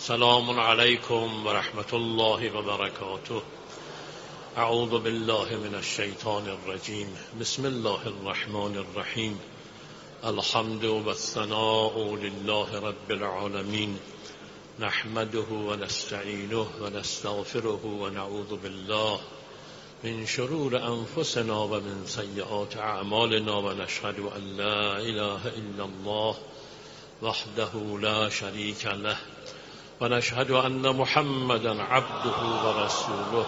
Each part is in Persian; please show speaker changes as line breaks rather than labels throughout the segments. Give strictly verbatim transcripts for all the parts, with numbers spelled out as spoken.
سلام علیکم و رحمت الله و برکاته. اعوذ بالله من الشیطان الرجیم. بسم الله الرحمن الرحیم. الحمد و الثناء لله رب العالمین، نحمده و نستعینه و نستغفره و نعوذ بالله من شرور انفسنا و من سیئات اعمالنا و نشهد ان لا اله الا الله وحده لا شریک له و نشهد ان محمدا عبده و رسوله.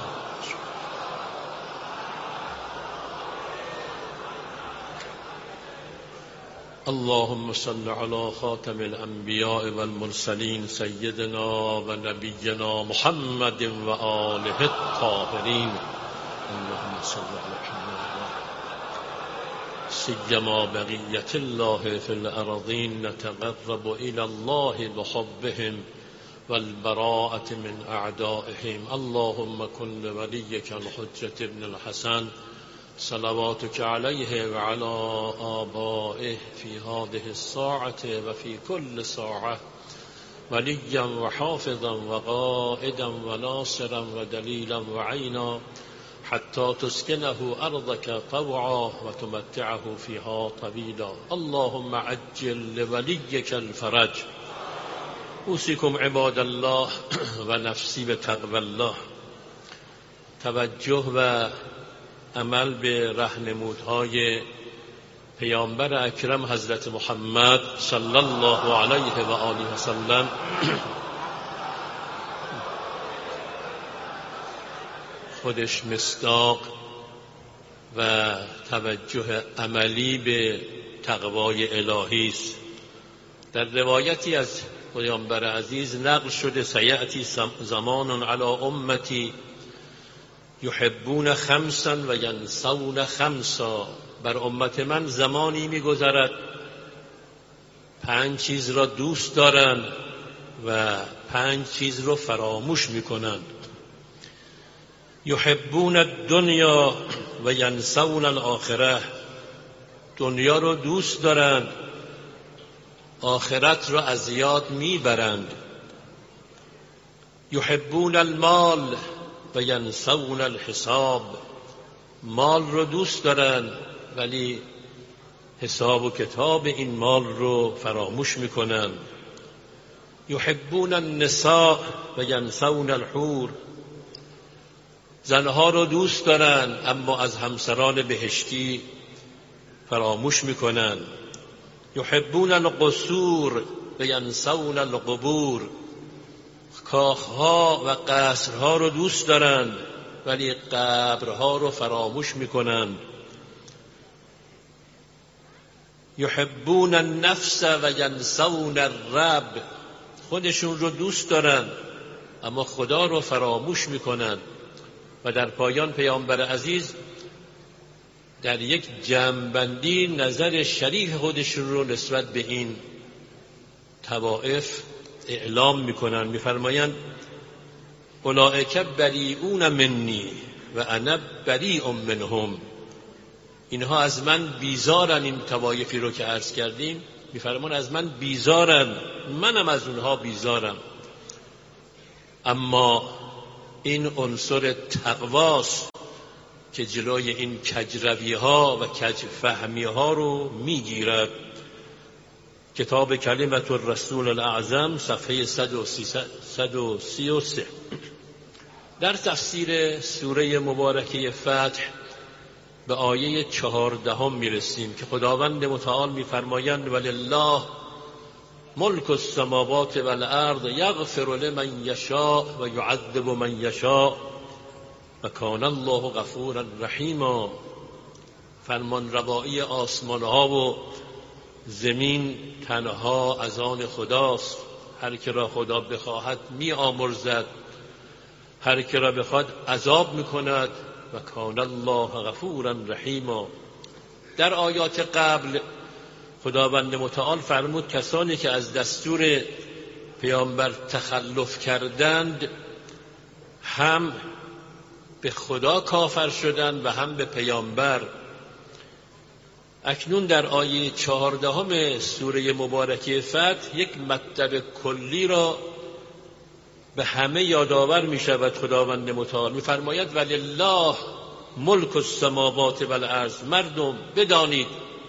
اللهم صل على خاتم الانبیاء والمرسلین سیدنا و نبینا محمد و آله الطاهرین. اللهم صل على محمد سیما بقیت الله فی الارضین. نتقرب الى الله بحبهم والبراءة من اعدائهم. اللهم كن لوليك الحجة ابن الحسن صلواتك عليه وعلى آبائه في هذه الساعة وفي كل ساعة وليا وحافظا وقائدا وناصرا ودليلا وعينا حتى تسكنه أرضك طوعا وتمتعه فيها طويلا. اللهم عجل لوليك الفرج. اوصیکم عباد الله و نفسی به تقوی الله. توجه و عمل به راهنمودهای پیامبر اکرم حضرت محمد صلی الله علیه و آله و سلم خودش مصداق و توجه عملی به تقوای الهی است. در روایتی از پیامبر عزیز نقل شده سیأتی زمان علی امتی یحبون خمسا و ینسون خمسا. بر امت من زمانی میگذرد پنج چیز را دوست دارند و پنج چیز را فراموش میکنند. یحبون الدنیا و ینسون الاخره. دنیا را دوست دارند، آخرت را از یاد میبرند. یحبون المال و ینسون الحساب. مال رو دوست دارن ولی حساب و کتاب این مال رو فراموش میکنن. یحبون النساء و ینسون الحور. زنها رو دوست دارن اما از همسران بهشتی فراموش میکنن. یحبون القصور و ینسون القبور. کاخها و قصرها رو دوست دارند ولی قبرها رو فراموش میکنند. یحبون النفس و ینسون الرب. خودشون رو دوست دارند اما خدا رو فراموش میکنند. و در پایان پیامبر عزیز در یک جمع‌بندی نظر شریح خودشون رو نسبت به این طوائف اعلام میکنن. میفرمایند اولئک بریئون منی و انا بریء منهم. اینها از من بیزارن. این طوایفی رو که عرض کردیم میفرمان از من بیزارن، منم از اونها بیزارم. اما این عنصر تقواست که جلوی این کجروی ها و کج فهمی ها رو میگیرد. کتاب کلمت الرسول الاعظم صفحه صد و سی و سه. در تفسیر سوره مبارکه فتح به آیه چهاردهم میرسیم که خداوند متعال میفرمایند ولله ملک السماوات والارض یغفر لمن یشاء و یعذب من یشاء و کان الله غفورا رحیما. فرمان روایی آسمان ها و زمین تنها از آن خداست. هر که را خدا بخواهد می آمرزد، هر که را بخواد عذاب میکند و کان الله غفورا رحیما. در آیات قبل خداوند متعال فرمود کسانی که از دستور پیامبر تخلف کردند هم به خدا کافر شدند و هم به پیامبر. اکنون در آیه چهاردهم سوره مبارکه فتح یک مطلب کلی را به همه یادآور می شود خداوند متعال. می فرماید ولله ملک السماوات و الارض. مردم بدانید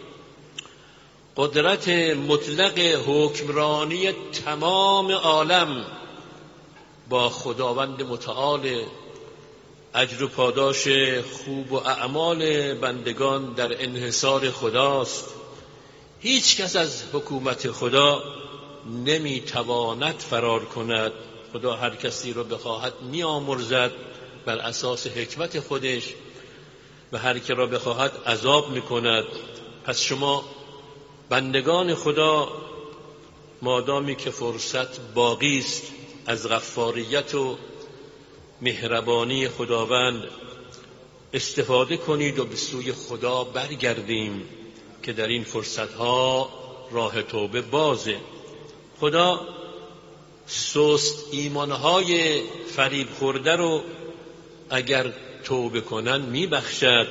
قدرت مطلق حکمرانی تمام عالم با خداوند متعال. اجر و پاداش خوب و اعمال بندگان در انحصار خداست. هیچ کس از حکومت خدا نمیتواند فرار کند. خدا هر کسی رو بخواهد میامرزد بر اساس حکمت خودش و هر که را بخواهد عذاب میکند. پس شما بندگان خدا مادامی که فرصت باقی است از غفاریت و مهربانی خداوند استفاده کنید و به سوی خدا برگردیم که در این فرصتها راه توبه بازه. خدا سست ایمانهای فریب خورده رو اگر توبه کنن میبخشد.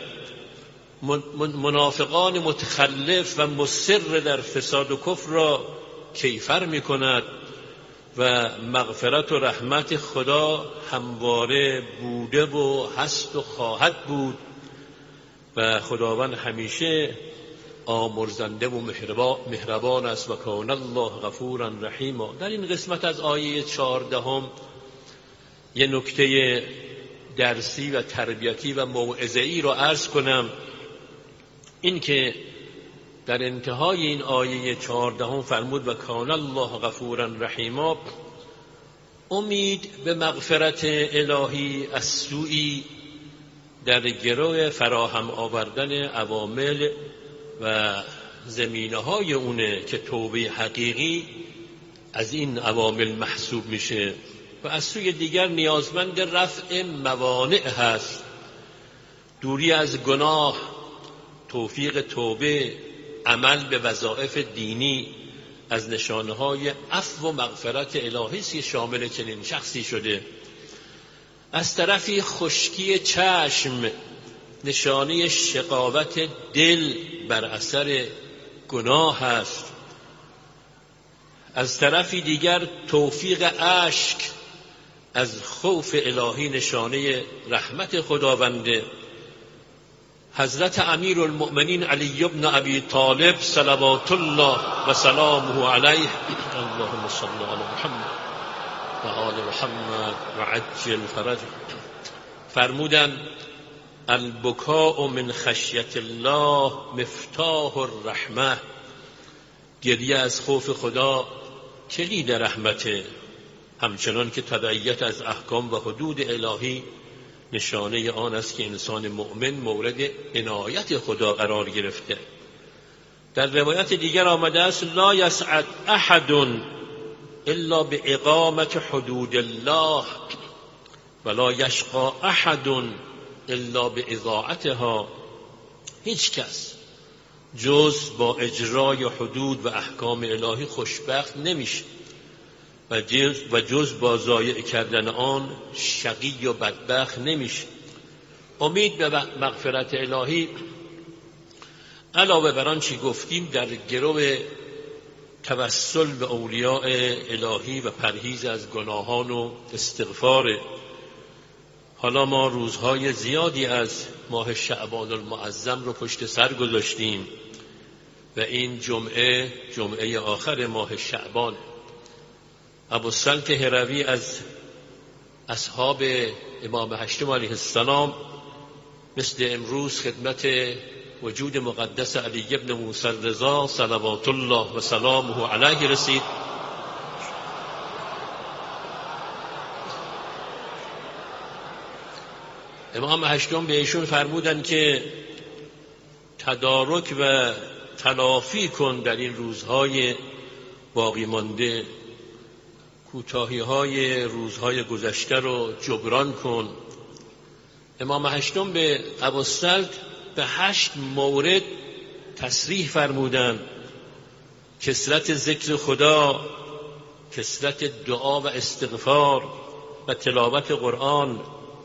منافقان متخلف و مصر در فساد و کفر را کیفر میکند و مغفرت و رحمت خدا همواره بوده و هست و خواهد بود و خداوند همیشه آمرزنده و مهربان است و کان الله غفورا رحیما. در این قسمت از آیه چهاردهم یه نکته درسی و تربیتی و موعظه‌ای را عرض کنم. این که در انتهای این آیه چهاردهم فرمود و کان الله غفورا رحیما، امید به مغفرت الهی از سوی در گروه فراهم آوردن عوامل و زمینه‌های اونه که توبه حقیقی از این عوامل محسوب میشه و از سوی دیگر نیازمند رفع موانع هست. دوری از گناه، توفیق توبه، عمل به وظایف دینی از نشانه‌های عفو و مغفرت الهی است که شامل چنین شخصی شده. از طرفی خشکی چشم نشانه شقاوت دل بر اثر گناه است. از طرفی دیگر توفیق اشک از خوف الهی نشانه رحمت خداونده. حضرت امیر المؤمنین علی بن ابی طالب صلوات الله و سلامه علیه، اللهم صل علی محمد و آل محمد و عجل فرجه، فرمودند البکاء من خشیت الله مفتاح الرحمه. گریه از خوف خدا کلید رحمته، همچنان که تبعیت از احکام و حدود الهی نشانه آن است که انسان مؤمن مورد عنایت خدا قرار گرفته. در روایت دیگر آمده است لا یسعد احد الا باقامت حدود الله ولا یشقى احد الا باضاعتها. هیچ کس جز با اجرای حدود و احکام الهی خوشبخت نمیشه و جز, و جز با ضایع کردن آن شقی و بدبخت نمیشه. امید به مغفرت الهی علاوه بر آن چی گفتیم در گروه توسل به اولیاء الهی و پرهیز از گناهان و استغفار. حالا ما روزهای زیادی از ماه شعبان المعظم رو پشت سر گذاشتیم و این جمعه جمعه آخر ماه شعبان. ابوالسلط هروی از اصحاب امام هشتم علیه السلام مثل امروز خدمت وجود مقدس علی ابن موسی الرضا صلوات الله و سلامه علیه رسید. امام هشتم به ایشون فرمودند که تدارک و تلافی کن در این روزهای باقی مانده، کوتاهی های روزهای گذشته رو جبران کن. امام هشتم به ابوالسلط به هشت مورد تصریح فرمودند: کثرت ذکر خدا، کثرت دعا و استغفار و تلاوت قرآن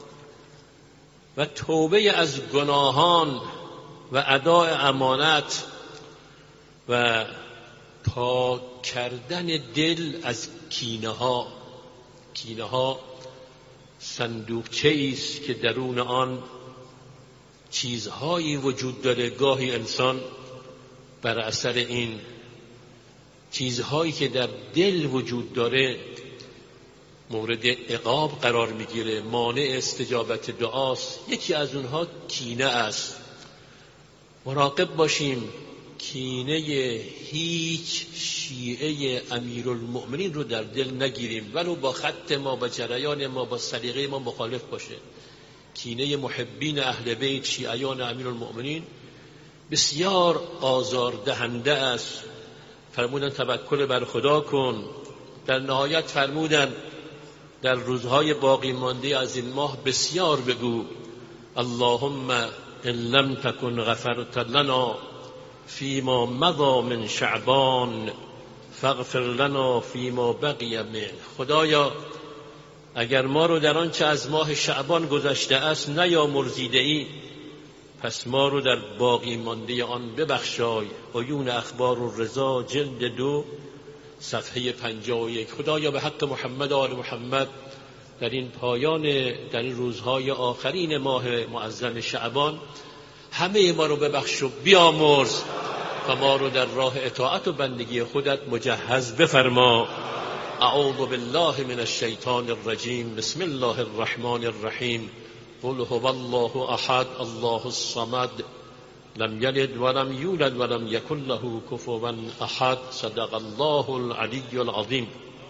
و توبه از گناهان و اداء امانت و پاک کردن دل از کینه ها. کینه ها صندوقچه‌ای است که درون آن چیزهایی وجود داره. گاهی انسان بر اثر این چیزهایی که در دل وجود داره مورد عقاب قرار میگیره، مانع استجابت دعاست. یکی از اونها کینه است. مراقب باشیم کینه هیچ شیعه امیرالمؤمنین رو در دل نگیریم، ولو با خط ما، با جریان ما، با سلیقه ما مخالف باشه. کینه محبین اهل بیت، شیعیان امیرالمؤمنین بسیار آزاردهنده است. فرمودن توکل بر خدا کن. در نهایت فرمودن در روزهای باقی مانده از این ماه بسیار بگو اللهم ان لم تکن غفرت لنا فیما مضی من شعبان فاغفر لنا فیما بقی منه. خدایا اگر ما رو در آنچه از ماه شعبان گذشته است نیامرزیده ای، پس ما رو در باقی مانده آن ببخشای. عیون اخبار الرضا جلد دو صفحه پنجاه و یک. خدایا به حق محمد و آل محمد در این پایان در این روزهای آخرین ماه معظم شعبان همه ما رو ببخش و بیامرز و ما رو در راه اطاعت و بندگی خودت مجهز بفرما. اعوذ بالله من الشیطان الرجیم. بسم الله الرحمن الرحیم. قل هو الله احد الله الصمد لم یلد ولم یولد ولم یکن له کفوا احد. صدق الله العلی العظیم.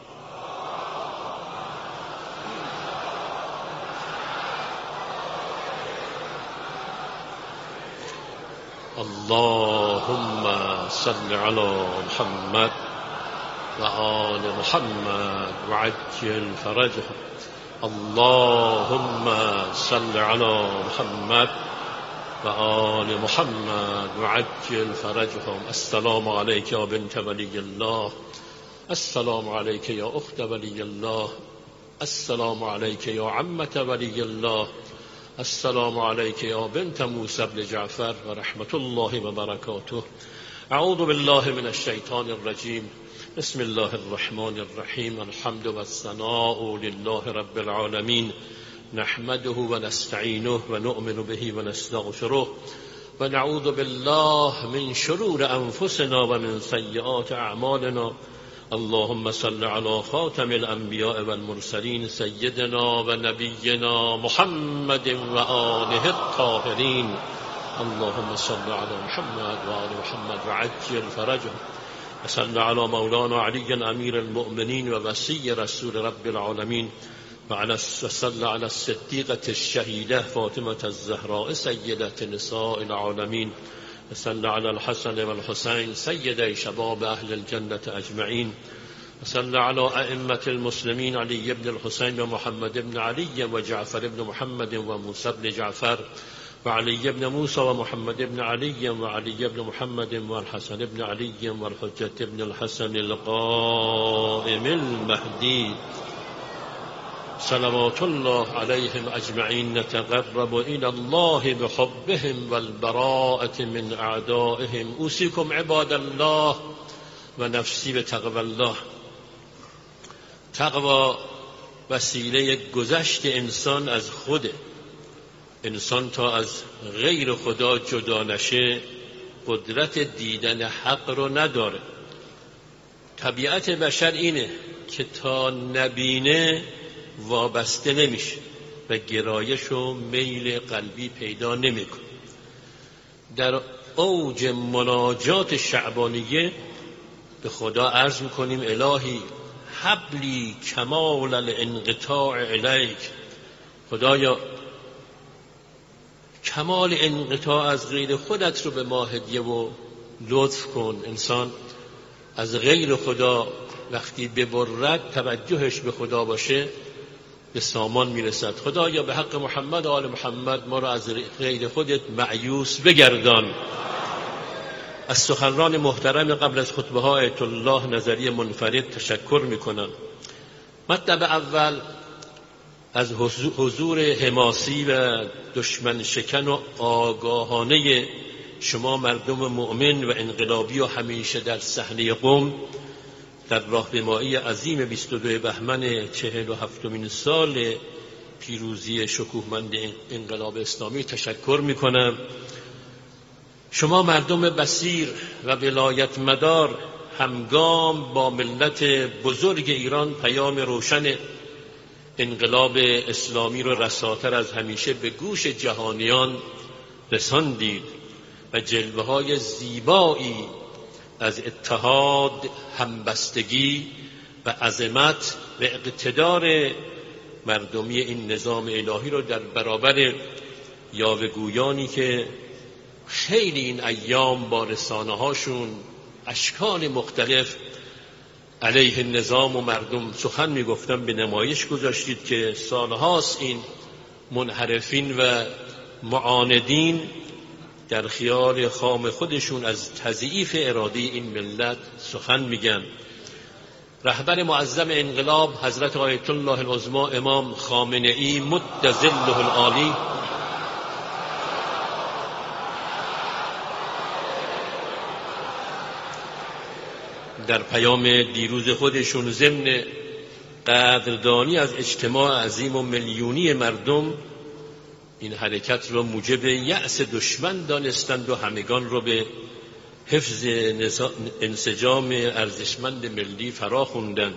اللهم صل علی محمد و آل محمد و عجل فرجهم. اللهم صل علی محمد و آل محمد و عجل فرجهم. السلام علیک یا بنت ولی الله. السلام علیک یا اخت ولی الله. السلام علیک یا عمت ولی الله. السلام علیک یا بنت موسی بن جعفر و رحمت الله و برکاته. اعوذ بالله من الشیطان الرجیم. بسم الله الرحمن الرحیم. الحمد و الثناء لله رب العالمین. نحمده و نستعینه و نؤمن به و نستغفره و نعوذ بالله من شرور انفسنا و من سیئات اعمالنا. اللهم صل على خاتم الانبیاء والمرسلین سیدنا و نبینا محمد و آله الطاهرین. اللهم صل على محمد و آل محمد و عجل فرجهم. وصل على مولانا علی امیر المؤمنین و وصی رسول رب العالمین و صل على الصدیقة الشهیدة فاطمة الزهراء سیدة نساء العالمین. وصل على الحسن والحسین سیدي شباب اهل الجنة اجمعین. وصل على ائمة المسلمین علی بن الحسین و محمد بن علی و جعفر بن محمد و موسی بن جعفر و علی بن موسی و محمد بن علی و علی بن محمد و الحسن بن علی و الحجة بن الحسن القائم المهدی صلوات الله علیهم اجمعین. نتقرب الى الله بحبهم والبراءة من اعدائهم. اوصیکم عباد الله و نفسی بتقوی الله. تقوی وسیله گذشت انسان از خوده. انسان تا از غیر خدا جدا نشه قدرت دیدن حق رو نداره. طبیعت بشر اینه که تا نبینه وابسته نمیشه و گرایش و میل قلبی پیدا نمیکنه. در اوج مناجات شعبانیه به خدا عرض میکنیم الهی حبلی کمال الانقطاع الیک. خدایا کمال انقطاع از غیر خودت رو به ما هدیه و لطف کن. انسان از غیر خدا وقتی ببرد توجهش به خدا باشه به سامان میرسد. خدایا به حق محمد و آل محمد ما را از غیر خودت مأیوس بگردان. از سخنران محترم قبل از خطبه ها آیت الله نظری منفرد تشکر میکنم. مطلب اول از حضور حماسی و دشمن شکن و آگاهانه شما مردم مؤمن و انقلابی و همیشه در صحنه قم در راهپیمایی عظیم بیست و دو بهمن چهل و هفتمین سال پیروزی شکوهمند انقلاب اسلامی تشکر میکنم. شما مردم بصیر و ولایت مدار همگام با ملت بزرگ ایران پیام روشن انقلاب اسلامی رو رساتر از همیشه به گوش جهانیان رساندید و جلوه های زیبایی از اتحاد، همبستگی و عظمت و اقتدار مردمی این نظام الهی رو در برابر یاوه‌گویانی که خیلی این ایام با رسانه هاشون اشکال مختلف علیه نظام و مردم سخن میگفتن به نمایش گذاشتید که سالهاست این منحرفین و معاندین در خیال خام خودشون از تضعیف اراده این ملت سخن میگن. رهبر معظم انقلاب حضرت آیت الله العظمی امام خامنه ای مد ظله العالی در پیام دیروز خودشون ضمن قدردانی از اجتماع عظیم و میلیونی مردم این حرکت را موجب یأس دشمن دانستند و همگان را به حفظ انسجام ارزشمند ملی فرا خواندند.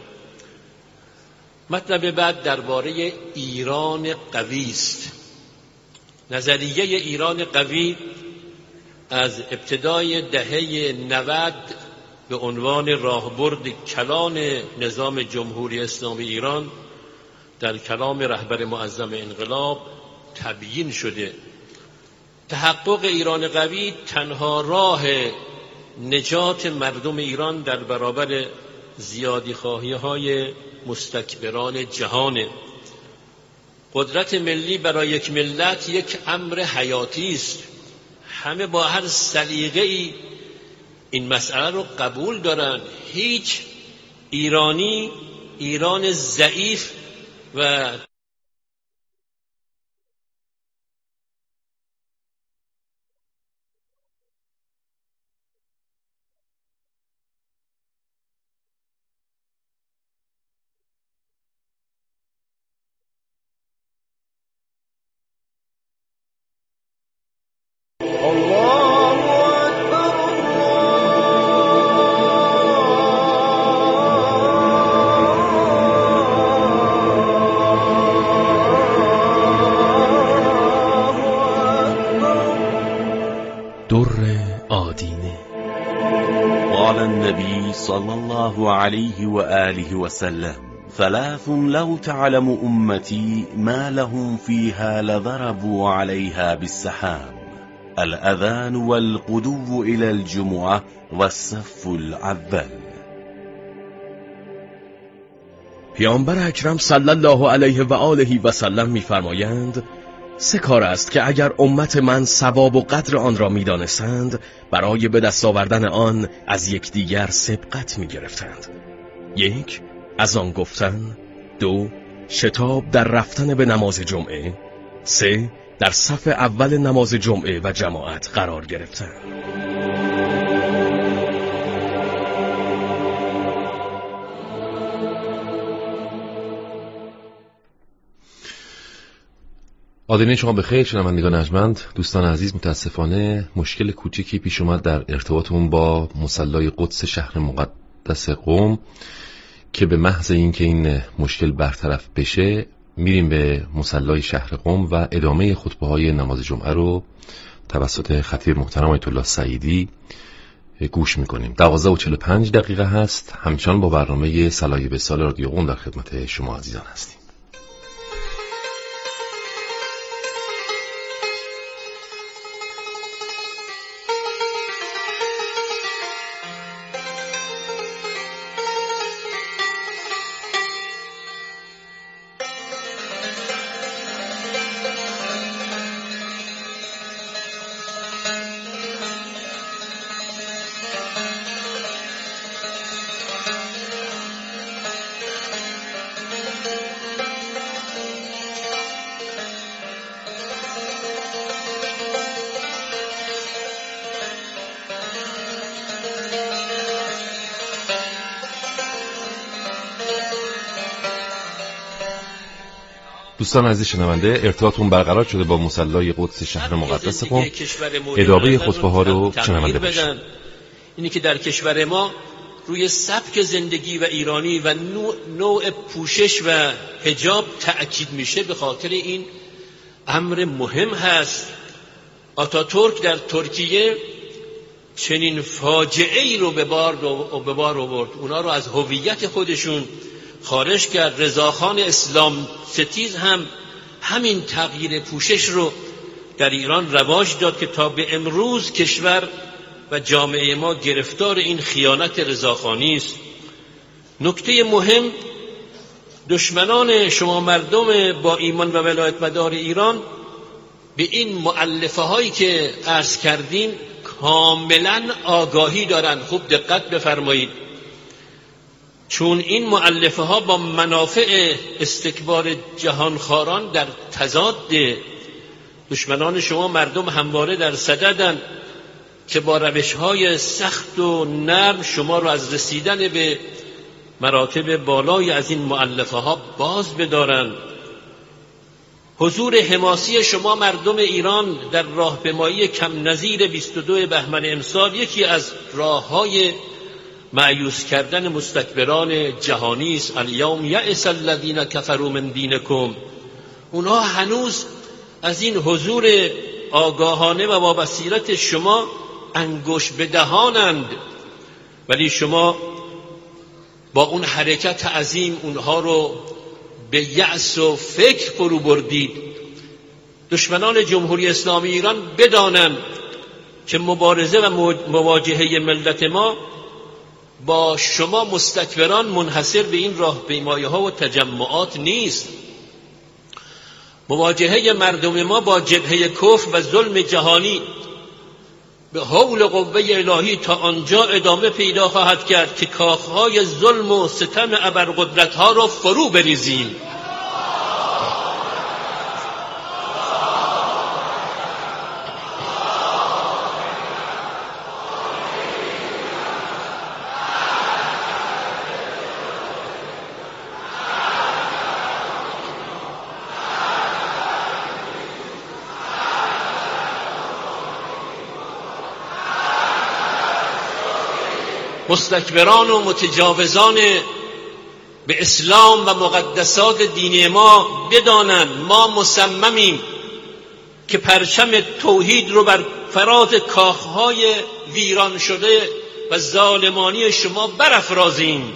مطلب بعد درباره ایران قوی است. نظریه ایران قوی از ابتدای دهه نود به عنوان راهبرد کلان نظام جمهوری اسلامی ایران در کلام رهبر معظم انقلاب تبیین شده. تحقق ایران قوی تنها راه نجات مردم ایران در برابر زیادی خواهی های مستکبران جهانه. قدرت ملی برای یک ملت یک امر حیاتی است. همه با هر سلیقه‌ای این مسئله رو قبول دارن. هیچ ایرانی ایران ضعیف و
قال النبي صلى الله عليه وآله وسلم ثلاث لو تعلم أمتي ما لهم فيها لضربوا عليها بالسحام الأذان والقدو إلى الجمعة والصف الأول.
پیامبر اکرم صلی الله علیه و آله و سلم می‌فرمایند سه کار است که اگر امت من ثواب و قدر آن را می‌دانستند برای به دست آوردن آن از یکدیگر سبقت می‌گرفتند. یک، از آن گفتن. دو، شتاب در رفتن به نماز جمعه. سه، در صف اول نماز جمعه و جماعت قرار گرفتن.
آدینه شما بخیر. شنوندگان ارجمند، دوستان عزیز، متاسفانه مشکل کوچکی پیش اومد در ارتباطمون با مصلی قدس شهر مقدس قم که به محض اینکه این مشکل برطرف بشه میریم به مصلی شهر قم و ادامه خطبه‌های نماز جمعه رو توسط خطیب محترم آیت الله سعیدی گوش میکنیم. دوازده و چهل و پنج دقیقه هست. همچنان با برنامه صلای وصال رادیو قم در خدمت شما عزیزان هستیم. دوستان عزیز شنونده، ارتباطمون برقرار شده با مصلی قدس شهر مقدس قم. ادامه خطبه ها رو شنونده باشید.
اینی که در کشور ما روی سبک زندگی و ایرانی و نوع, نوع پوشش و حجاب تأکید میشه، به خاطر این امر مهم هست. آتاتورک در ترکیه چنین فاجعه ای رو به بار به بار آورد، اونا رو از هویت خودشون خارج کرد. رضاخان اسلام ستیز هم همین تغییر پوشش رو در ایران رواج داد که تا به امروز کشور و جامعه ما گرفتار این خیانت رضاخانی است. نکته مهم، دشمنان شما مردم با ایمان و ولایت مدار ایران به این مؤلفه هایی که عرض کردیم کاملا آگاهی دارند. خوب دقت بفرمایید، چون این مؤلفه ها با منافع استکبار جهانخواران در تضاد. دشمنان شما مردم همواره در صددن که با روش های سخت و نرم شما رو از رسیدن به مراتب بالای از این مؤلفه ها باز بدارن. حضور حماسی شما مردم ایران در راهپیمایی کم نظیر بیست و دو بهمن امسال یکی از راه‌های مایوس کردن مستکبران جهانی است. الیوم یئس الذین کفروا من دینکم. اونها هنوز از این حضور آگاهانه و با بصیرت شما انگشت به دهانند، ولی شما با اون حرکت عظیم اونها رو به یأس و فکر فرو بردید. دشمنان جمهوری اسلامی ایران بدانند که مبارزه و مواجهه ملت ما با شما مستکبران منحصر به این راهپیمایی‌ها و تجمعات نیست. مواجهه مردم ما با جبهه کفر و ظلم جهانی به حول قوه الهی تا آنجا ادامه پیدا خواهد کرد که کاخهای ظلم و ستم ابرقدرت‌ها را فرو بریزیم. مستکبران و متجاوزان به اسلام و مقدسات دینی ما بدانند ما مصممیم که پرچم توحید رو بر فراز کاخهای ویران شده و ظالمانی شما برافرازیم.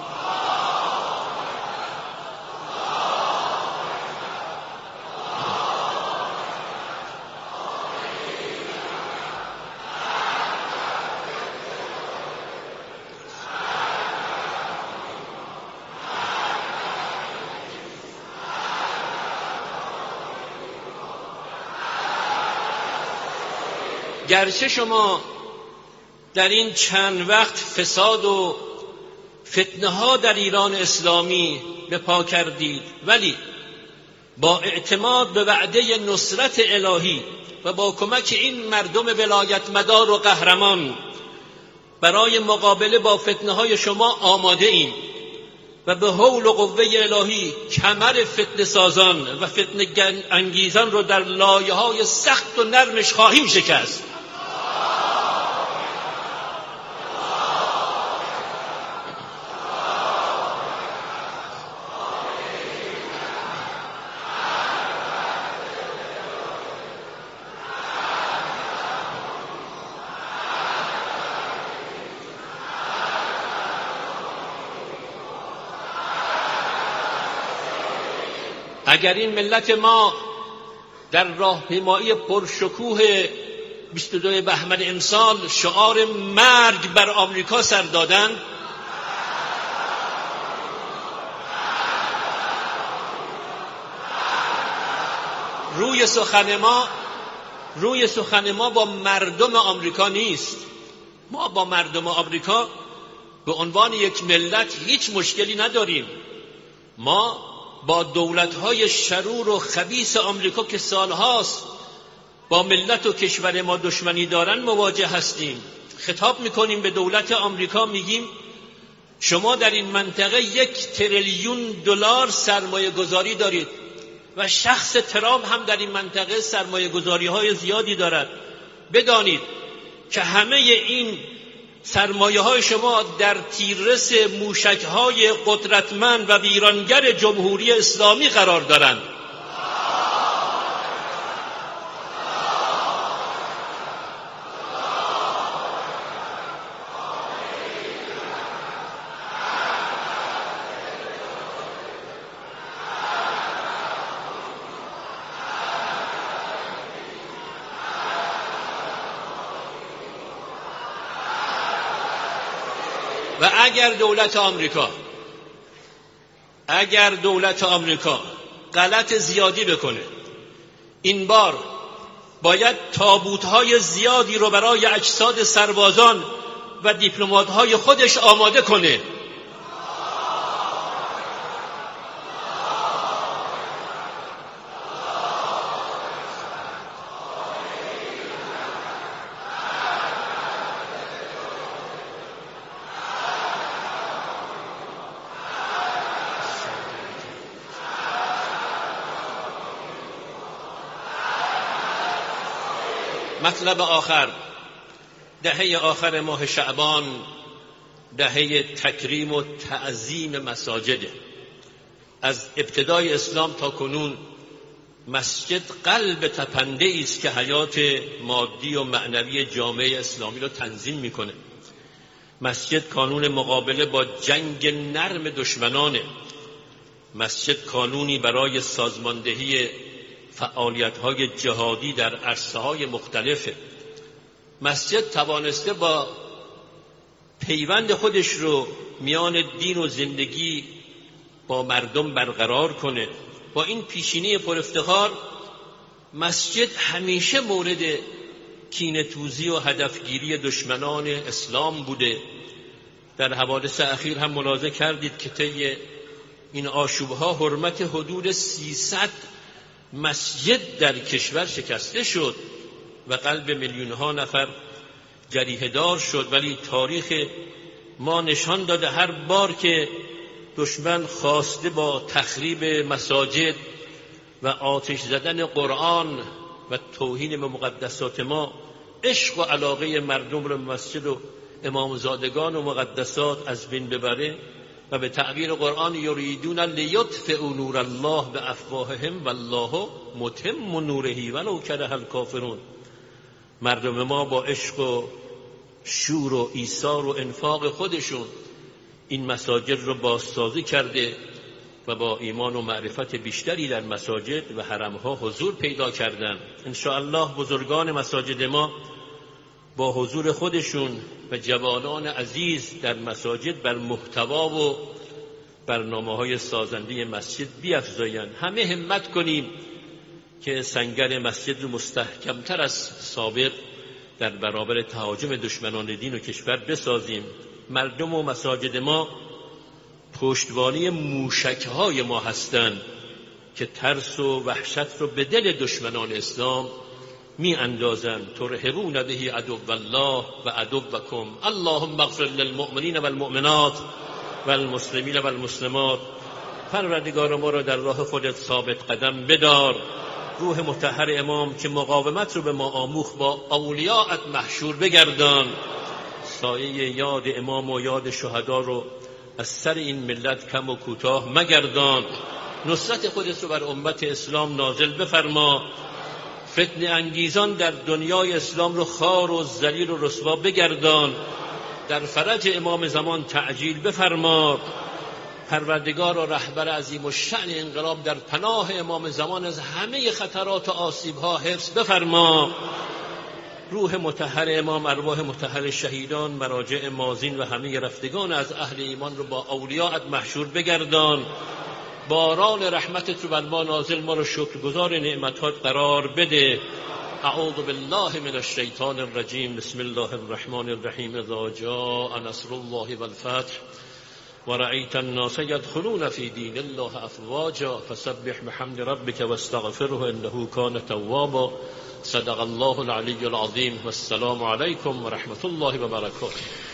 گرچه شما در این چند وقت فساد و فتنه ها در ایران اسلامی به پا کردید، ولی با اعتماد به وعده نصرت الهی و با کمک این مردم ولایت مدار و قهرمان برای مقابله با فتنه های شما آماده ایم و به حول و قوه الهی کمر فتنه سازان و فتنه انگیزان رو در لایه های سخت و نرمش خواهیم شکست. اگر این ملت ما در راهپیمایی پرشکوه بیست و دو بهمن امسال شعار مرگ بر آمریکا سر دادند، روی سخن ما روی سخن ما با مردم آمریکا نیست. ما با مردم آمریکا به عنوان یک ملت هیچ مشکلی نداریم. ما با دولت‌های شرور و خبیث آمریکا که سالهاست با ملت و کشور ما دشمنی دارن مواجه هستیم. خطاب میکنیم به دولت آمریکا، میگیم شما در این منطقه یک تریلیون دلار سرمایه گذاری دارید و شخص ترامپ هم در این منطقه سرمایه گذاری های زیادی دارد. بدانید که همه این سرمایه های شما در تیررس موشک های قدرتمند و ویرانگر جمهوری اسلامی قرار دارند. و اگر دولت آمریکا اگر دولت آمریکا غلط زیادی بکنه، این بار باید تابوت‌های زیادی رو برای اجساد سربازان و دیپلمات‌های خودش آماده کنه. مطلب آخر، دهه آخر ماه شعبان دهه تکریم و تعظیم مساجده. از ابتدای اسلام تا کنون مسجد قلب تپنده است که حیات مادی و معنوی جامعه اسلامی رو تنظیم میکنه. مسجد کانون مقابله با جنگ نرم دشمنانه. مسجد کانونی برای سازماندهی فعالیت‌های جهادی در عرصه‌های مختلفه. مسجد توانسته با پیوند خودش رو میان دین و زندگی با مردم برقرار کنه. با این پیشینه پر افتخار مسجد همیشه مورد کینه‌توزی و هدفگیری دشمنان اسلام بوده. در حوادث اخیر هم ملاحظه کردید که طی این آشوب‌ها حرمت حدود سیصد مسجد در کشور شکسته شد و قلب میلیون‌ها نفر جریحه دار شد. ولی تاریخ ما نشان داده هر بار که دشمن خواسته با تخریب مساجد و آتش زدن قرآن و توهین به مقدسات ما عشق و علاقه مردم رو مسجد و امامزادگان و مقدسات از بین ببره و به تعبیر قرآن یریدون لیطفئوا نور الله بافواههم والله متم نوره ولو کره الکافرون. مردم ما با عشق و شور و ایثار و انفاق خودشون این مساجد رو بازسازی کرده و با ایمان و معرفت بیشتری در مساجد و حرمها حضور پیدا کردن. ان شاء الله بزرگان مساجد ما با حضور خودشون و جوانان عزیز در مساجد بر محتوا و برنامه‌های سازنده مسجد بیفزایند. همه همت کنیم که سنگر مسجد رو مستحکمتر از سابق در برابر تهاجم دشمنان دین و کشور بسازیم. مردم و مساجد ما پشتوانه موشک‌های ما هستند که ترس و وحشت رو به دل دشمنان اسلام می اندازند. ترهبون به عدو الله و عدوکم. اللهم اغفر للمؤمنین والمؤمنات والمسلمین والمسلمات. پروردگار ما را در راه خودت ثابت قدم بدار. روح مطهر امام که مقاومت رو به ما آموخت با اولیاءت محشور بگردان. سایه یاد امام و یاد شهدا رو از سر این ملت کم و کوتاه مگردان. نصرت خودت رو بر امت اسلام نازل بفرما. فتنه انگیزان در دنیای اسلام رو خار و ذلیل و رسوا بگردان. در فرج امام زمان تعجیل بفرما. پروردگار و رهبر عظیم و شأن انقلاب در پناه امام زمان از همه خطرات و آسیب‌ها حفظ بفرما. روح مطهر امام، ارواح مطهر شهیدان، مراجع مازین و همه رفتگان از اهل ایمان رو با اولیاءت محشور بگردان. باران رحمتت رو بر ما نازل، ما رو شکرگزار نعمتات قرار بده. اعوذ بالله من الشیطان الرجیم. بسم الله الرحمن الرحیم. اذا جاء نصر الله والفتح ورأيت الناس يدخلون في دين الله افواجا فسبح بحمد ربك واستغفره انه كان توابا. صدق الله العلی العظیم. والسلام علیکم و رحمت الله و برکاته.